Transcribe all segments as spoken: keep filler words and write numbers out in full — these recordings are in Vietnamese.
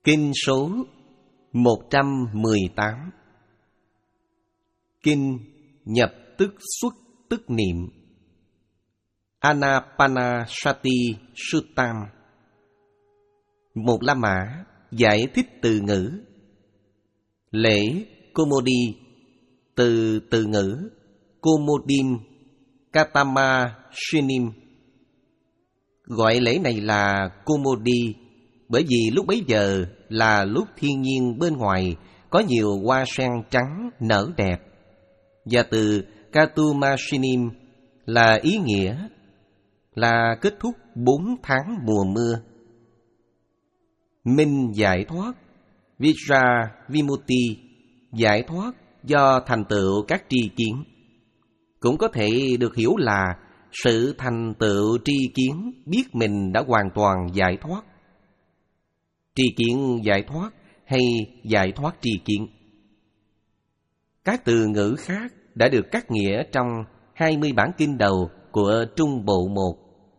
Kinh số một trăm mười tám. Kinh nhập tức xuất tức niệm. Anapanasati Suttam. Một La Mã giải thích từ ngữ. Lễ Komodi từ từ ngữ Komodim Katama Shinim. Gọi lễ này là Komodi bởi vì lúc bấy giờ là lúc thiên nhiên bên ngoài có nhiều hoa sen trắng nở đẹp, và từ Katumasinim là ý nghĩa là kết thúc bốn tháng mùa mưa. Minh giải thoát, Vijra Vimutti giải thoát do thành tựu các tri kiến, cũng có thể được hiểu là sự thành tựu tri kiến biết mình đã hoàn toàn giải thoát. Tri kiến giải thoát hay giải thoát tri kiến. Các từ ngữ khác đã được cắt nghĩa trong hai mươi bản kinh đầu của Trung Bộ một.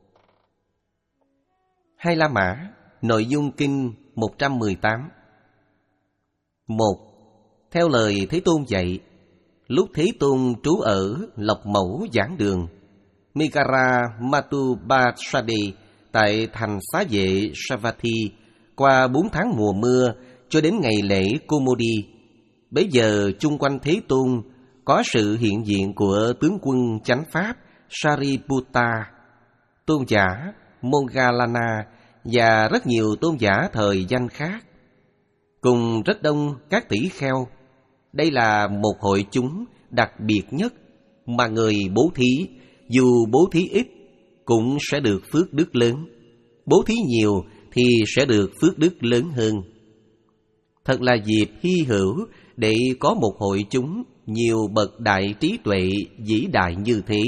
Hai La Mã, nội dung kinh một trăm mười tám. Một. Theo lời Thế Tôn dạy, lúc Thế Tôn trú ở Lộc Mẫu Giảng Đường, Megara Matubhasade tại thành xá vệ Savatthi, qua bốn tháng mùa mưa cho đến ngày lễ Komodi. Bấy giờ chung quanh Thế Tôn có sự hiện diện của tướng quân chánh pháp Sariputta, tôn giả Moggallana và rất nhiều tôn giả thời danh khác, cùng rất đông các tỷ kheo. Đây là một hội chúng đặc biệt nhất mà người bố thí, dù bố thí ít cũng sẽ được phước đức lớn, bố thí nhiều thì sẽ được phước đức lớn hơn. Thật là dịp hy hữu để có một hội chúng nhiều bậc đại trí tuệ vĩ đại như thế.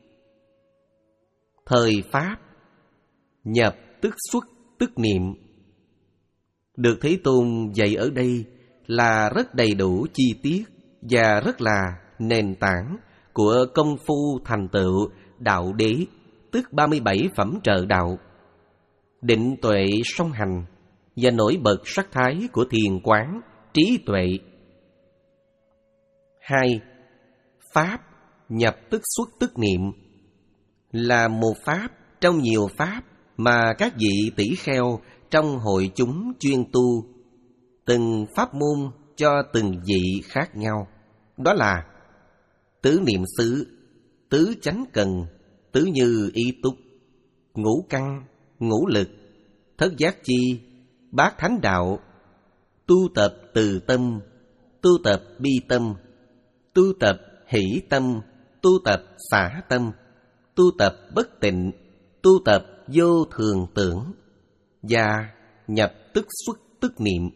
Thời Pháp, nhập tức xuất tức niệm, được Thế Tôn dạy ở đây là rất đầy đủ chi tiết và rất là nền tảng của công phu thành tựu đạo đế, tức ba mươi bảy phẩm trợ đạo, định tuệ song hành và nổi bật sắc thái của thiền quán trí tuệ. Hai. Pháp nhập tức xuất tức niệm là một pháp trong nhiều pháp mà các vị tỷ kheo trong hội chúng chuyên tu, từng pháp môn cho từng vị khác nhau. Đó là tứ niệm xứ, tứ chánh cần, tứ như ý túc, ngũ căn, ngũ lực, thất giác chi, bát thánh đạo, tu tập từ tâm, tu tập bi tâm, tu tập hỷ tâm, tu tập xả tâm, tu tập bất tịnh, tu tập vô thường tưởng, và nhập tức xuất tức niệm.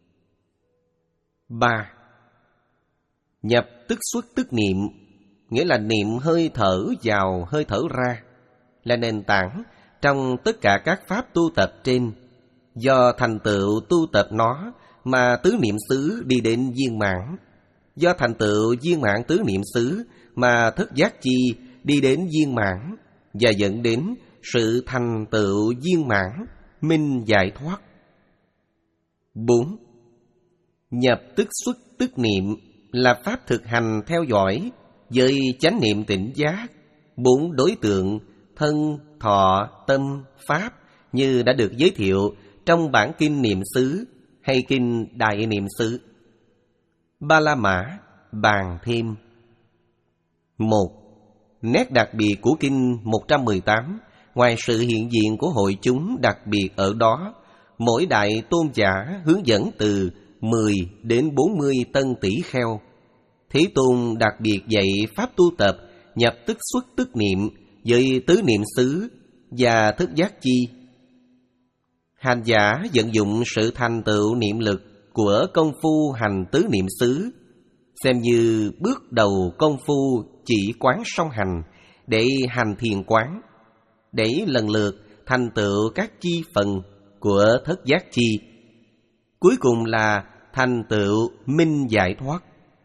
Ba. Nhập tức xuất tức niệm nghĩa là niệm hơi thở vào hơi thở ra, là nền tảng trong tất cả các pháp tu tập trên. Do thành tựu tu tập nó mà tứ niệm xứ đi đến viên mãn, do thành tựu viên mãn tứ niệm xứ mà thất giác chi đi đến viên mãn, và dẫn đến sự thành tựu viên mãn minh giải thoát. Bốn. Nhập tức xuất tức niệm là pháp thực hành theo dõi với chánh niệm tỉnh giác bốn đối tượng thân, thọ, tâm, pháp như đã được giới thiệu trong bản kinh niệm xứ hay kinh đại niệm xứ. Ba La Mã bàn thêm. Một. Nét đặc biệt của kinh một trăm mười tám, ngoài sự hiện diện của hội chúng đặc biệt ở đó, mỗi đại tôn giả hướng dẫn từ mười đến bốn mươi tân tỷ kheo. Thế Tôn đặc biệt dạy pháp tu tập nhập tức xuất tức niệm với tứ niệm xứ và thất giác chi. Hành giả vận dụng sự thành tựu niệm lực của công phu hành tứ niệm xứ, xem như bước đầu công phu chỉ quán song hành để hành thiền quán, để lần lượt thành tựu các chi phần của thất giác chi, cuối cùng là thành tựu minh giải thoát.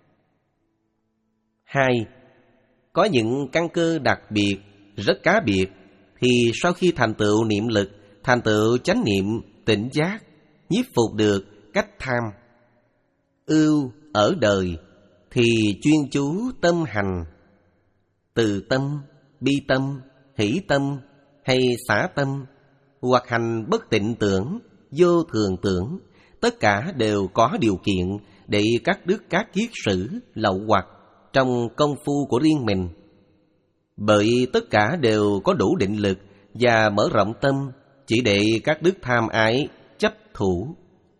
Hai. Có những căn cơ đặc biệt, rất cá biệt, thì sau khi thành tựu niệm lực, thành tựu chánh niệm, tỉnh giác, nhiếp phục được cách tham. Ưu ở đời thì chuyên chú tâm hành. Từ tâm, bi tâm, hỷ tâm hay xả tâm, hoặc hành bất tịnh tưởng, vô thường tưởng, tất cả đều có điều kiện để cắt đứt các kiết sử, lậu hoặc trong công phu của riêng mình. Bởi tất cả đều có đủ định lực và mở rộng tâm, chỉ để cắt đứt tham ái, chấp thủ.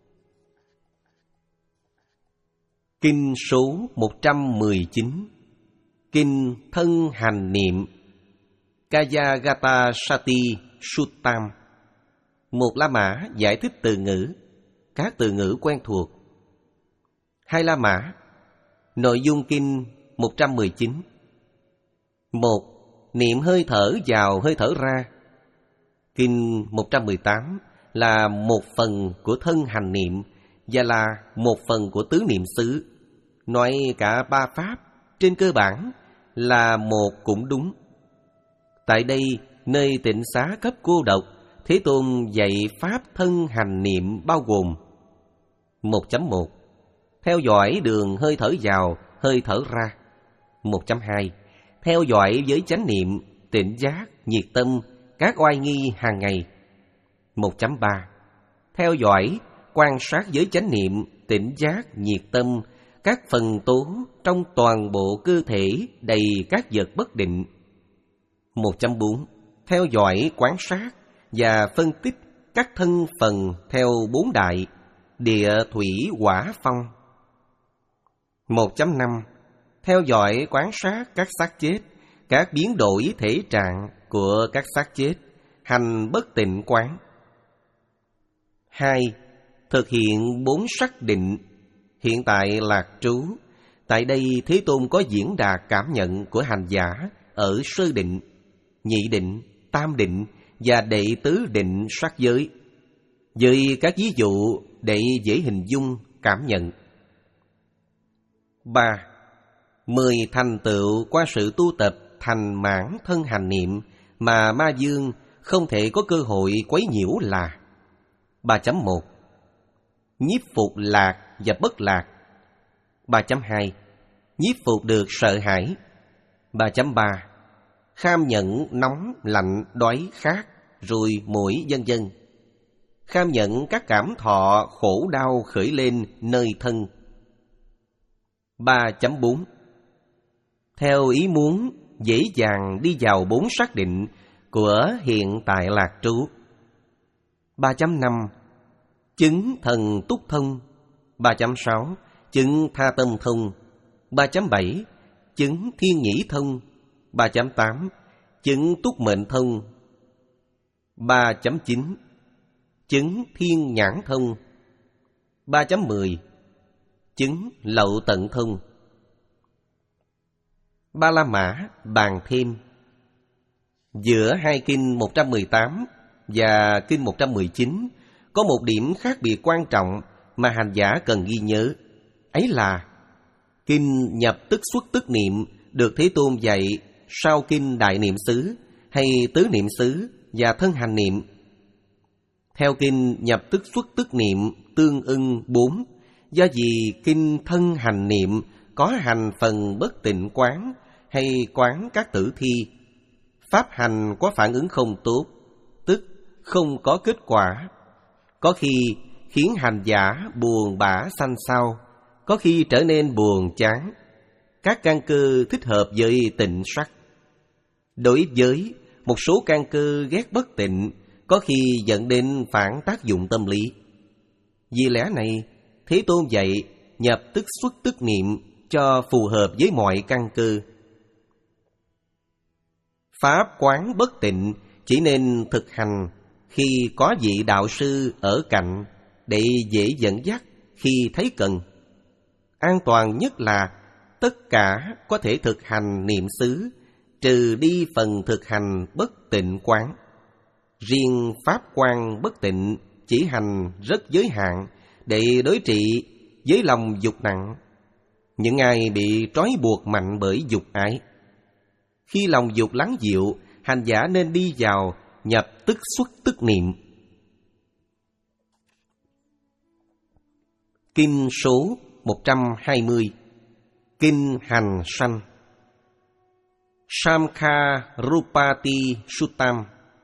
Kinh số một trăm mười chín. Kinh Thân Hành Niệm, Kayagata Sati Suttam. Một La Mã giải thích từ ngữ, các từ ngữ quen thuộc. Hai La Mã. Nội dung kinh một trăm mười chín. Một. Niệm hơi thở vào hơi thở ra. Kinh một trăm mười tám là một phần của thân hành niệm và là một phần của tứ niệm xứ. Nói cả ba pháp trên cơ bản là một cũng đúng. Tại đây, nơi tịnh xá cấp cô độc, Thế Tôn dạy pháp thân hành niệm bao gồm: một chấm một. Theo dõi đường hơi thở vào, hơi thở ra. một chấm hai. Theo dõi với chánh niệm, tỉnh giác, nhiệt tâm, các oai nghi hàng ngày. một chấm ba. Theo dõi, quan sát với chánh niệm, tỉnh giác, nhiệt tâm, các phần tố trong toàn bộ cơ thể đầy các vật bất định. một chấm bốn. Theo dõi, quán sát và phân tích các thân phần theo bốn đại: địa, thủy, hỏa, phong. một chấm năm. Theo dõi, quan sát các xác chết, các biến đổi thể trạng của các xác chết, hành bất tịnh quán. Hai. Thực hiện bốn sắc định. Hiện tại lạc trú. Tại đây Thế Tôn có diễn đạt cảm nhận của hành giả ở sơ định, nhị định, tam định và đệ tứ định sắc giới, với các ví dụ để dễ hình dung cảm nhận. Ba. Mười thành tựu qua sự tu tập thành mãn thân hành niệm mà ma dương không thể có cơ hội quấy nhiễu là: ba chấm một. Nhiếp phục lạc và bất lạc. ba chấm hai. Nhiếp phục được sợ hãi. ba chấm ba. Kham nhận nóng, lạnh, đói, khát, ruồi, muỗi, vân vân. Kham nhận các cảm thọ khổ đau khởi lên nơi thân. ba chấm bốn. Theo ý muốn dễ dàng đi vào bốn xác định của hiện tại lạc trú. ba chấm năm. Chứng thần túc thông. ba chấm sáu. Chứng tha tâm thông. ba chấm bảy. Chứng thiên nhĩ thông. ba chấm tám. Chứng túc mệnh thông. ba chấm chín. Chứng thiên nhãn thông. ba chấm mười. Chứng lậu tận thông. Ba La Mã bàn thêm. Giữa hai kinh một trăm mười tám và kinh một trăm mười chín có một điểm khác biệt quan trọng mà hành giả cần ghi nhớ. Ấy là kinh nhập tức xuất tức niệm được Thế Tôn dạy sau kinh đại niệm xứ hay tứ niệm xứ và thân hành niệm. Theo kinh nhập tức xuất tức niệm tương ưng bốn, do vì kinh thân hành niệm có hành phần bất tịnh quán hay quán các tử thi, pháp hành có phản ứng không tốt, tức không có kết quả, có khi khiến hành giả buồn bã xanh xao, có khi trở nên buồn chán. Các căn cơ thích hợp với tịnh sắc. Đối với một số căn cơ ghét bất tịnh, có khi dẫn đến phản tác dụng tâm lý. Vì lẽ này, Thế Tôn dạy nhập tức xuất tức niệm cho phù hợp với mọi căn cơ. Pháp quán bất tịnh chỉ nên thực hành khi có vị đạo sư ở cạnh để dễ dẫn dắt khi thấy cần. An toàn nhất là tất cả có thể thực hành niệm xứ, trừ đi phần thực hành bất tịnh quán. Riêng pháp quan bất tịnh chỉ hành rất giới hạn để đối trị với lòng dục nặng, những ai bị trói buộc mạnh bởi dục ái. Khi lòng dục lắng dịu, hành giả nên đi vào nhập tức xuất tức niệm. Kinh số một trăm hai mươi. Kinh Hành Sanh. Samkha-rupati Suttam.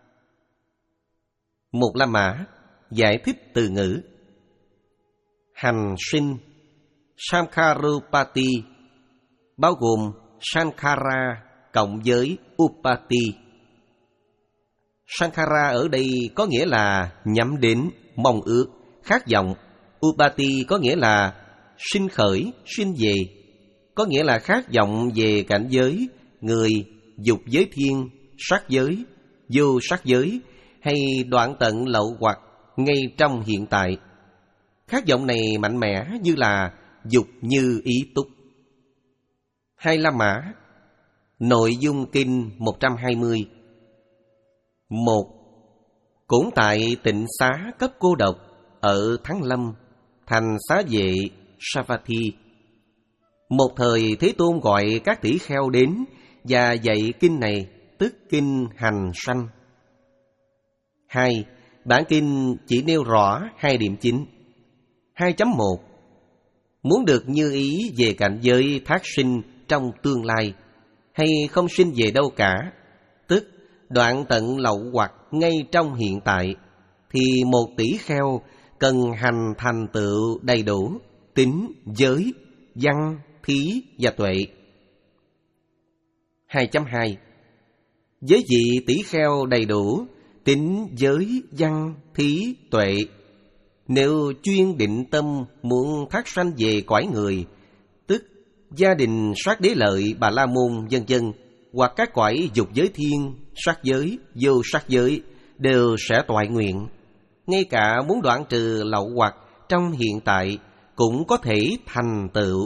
Một La Mã giải thích từ ngữ. Hành sinh Samkha-rupati bao gồm Sankhara cộng với Upati. Sankhara ở đây có nghĩa là nhắm đến, mong ước, khát vọng. Upati có nghĩa là sinh khởi, sinh về, có nghĩa là khát vọng về cảnh giới, người, dục giới thiên, sắc giới, vô sắc giới, hay đoạn tận lậu hoặc ngay trong hiện tại. Khát vọng này mạnh mẽ như là dục như ý túc. Hai La Mã. Nội dung kinh một trăm hai mươi. Một. Cũng tại tịnh xá cấp cô độc ở Thắng Lâm, thành xá vệ Savatthi, một thời Thế Tôn gọi các tỷ kheo đến và dạy kinh này, tức kinh Hành Sanh. Hai. Bản kinh chỉ nêu rõ hai điểm chính. Hai chấm một. Muốn được như ý về cảnh giới thác sinh trong tương lai, hay không sinh về đâu cả, tức đoạn tận lậu hoặc ngay trong hiện tại, thì một tỷ kheo cần hành thành tựu đầy đủ tín, giới, văn, thí và tuệ. Hai chấm hai. Với vị tỷ kheo đầy đủ tín, giới, văn, thí, tuệ, nếu chuyên định tâm muốn thác sanh về cõi người, tức gia đình sát đế lợi, Bà La Môn, vân vân, hoặc các cõi dục giới thiên, sắc giới, vô sắc giới, đều sẽ toại nguyện. Ngay cả muốn đoạn trừ lậu hoặc trong hiện tại cũng có thể thành tựu.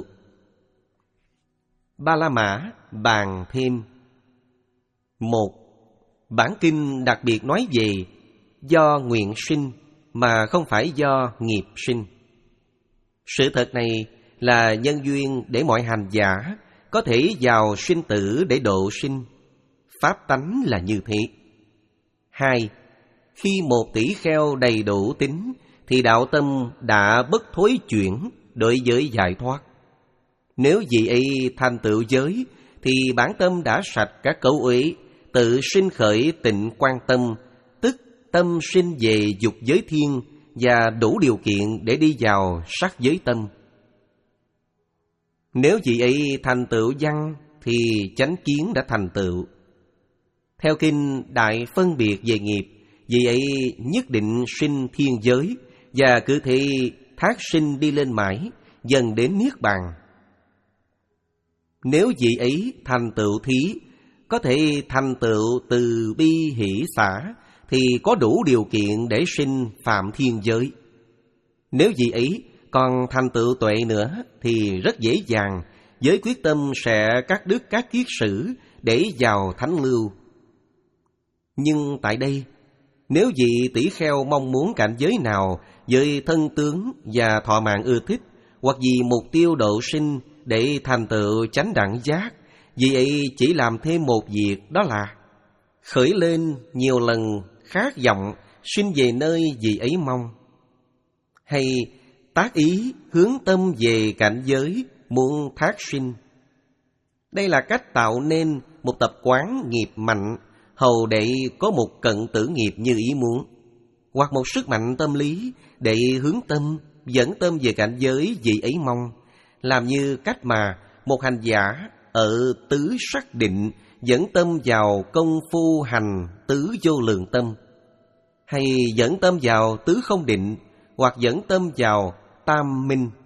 Ba La Mã bàn thêm. Một. Bản kinh đặc biệt nói về do nguyện sinh mà không phải do nghiệp sinh. Sự thật này là nhân duyên để mọi hành giả có thể vào sinh tử để độ sinh. Pháp tánh là như thế. Hai. Khi một tỷ kheo đầy đủ tín thì đạo tâm đã bất thối chuyển đối với giải thoát. Nếu vị ấy thành tựu giới thì bản tâm đã sạch các cấu uế, tự sinh khởi tịnh quan tâm, tức tâm sinh về dục giới thiên và đủ điều kiện để đi vào sắc giới tâm. Nếu vị ấy thành tựu văn thì chánh kiến đã thành tựu. Theo kinh Đại Phân Biệt về nghiệp, vị ấy nhất định sinh thiên giới và cứ thế thác sinh đi lên mãi, dần đến niết bàn. Nếu vị ấy thành tựu thí, có thể thành tựu từ bi hỷ xả, thì có đủ điều kiện để sinh phạm thiên giới. Nếu vị ấy còn thành tựu tuệ nữa thì rất dễ dàng, với quyết tâm sẽ cắt đứt các kiết sử để vào thánh lưu. Nhưng tại đây, nếu vị tỷ kheo mong muốn cảnh giới nào với thân tướng và thọ mạng ưa thích, hoặc vì mục tiêu độ sinh để thành tựu chánh đẳng giác, vị ấy chỉ làm thêm một việc, đó là khởi lên nhiều lần khát vọng sinh về nơi vị ấy mong, hay tác ý hướng tâm về cảnh giới muốn thác sinh. Đây là cách tạo nên một tập quán nghiệp mạnh, hầu để có một cận tử nghiệp như ý muốn, hoặc một sức mạnh tâm lý để hướng tâm, dẫn tâm về cảnh giới vị ấy mong, làm như cách mà một hành giả ở tứ sắc định dẫn tâm vào công phu hành tứ vô lượng tâm, hay dẫn tâm vào tứ không định, hoặc dẫn tâm vào tam minh.